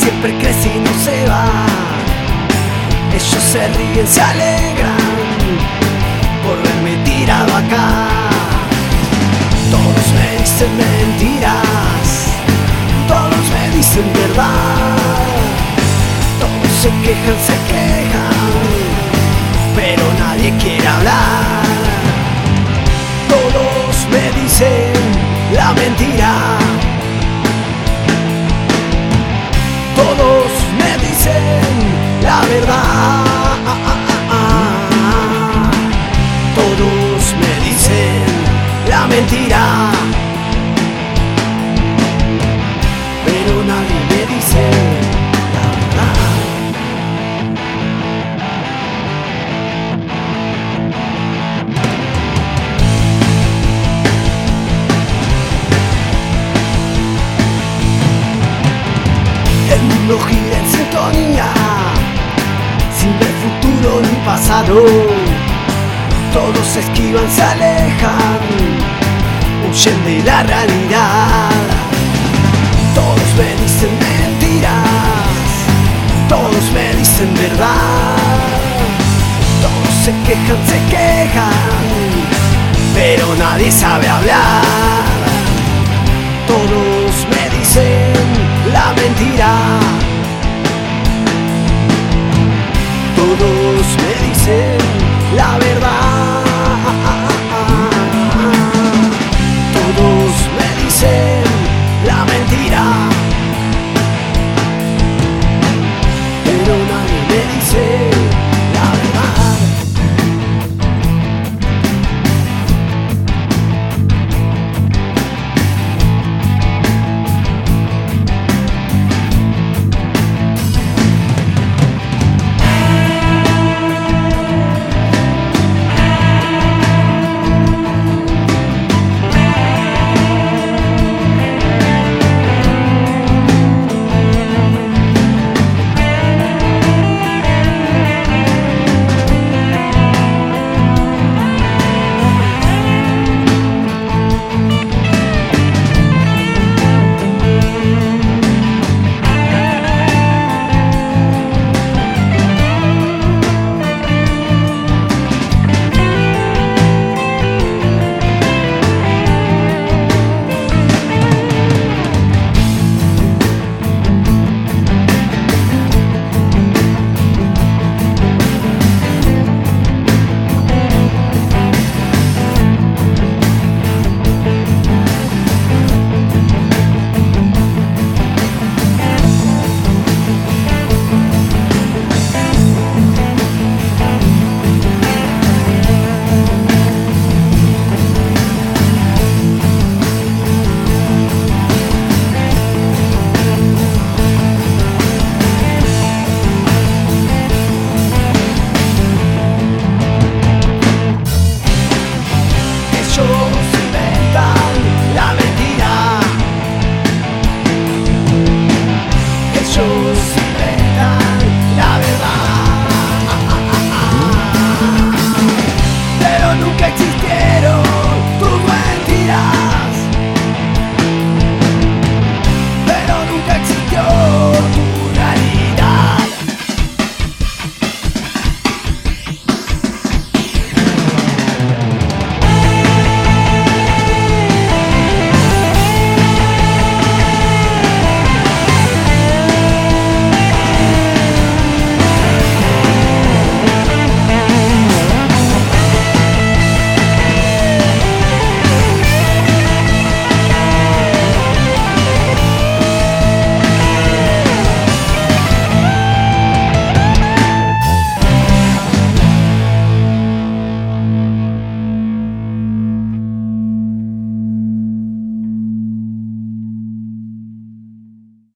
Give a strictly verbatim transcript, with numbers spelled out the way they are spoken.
siempre crece y no se va. Ellos se ríen, se alegran por verme tirado acá. Todos me dicen mentiras, todos me dicen verdad. Todos se quejan, se quejan, pero nadie quiere hablar. Todos me dicen la mentira, todos me dicen la verdad. Todos me dicen la mentira, pero nadie me dice la verdad. El mundo gira en sintonía, sin ver futuro ni pasado. Todos se esquivan, se alejan, huyen de la realidad. Todos me dicen mentiras, todos me dicen verdad. Todos se quejan, se quejan, pero nadie sabe hablar.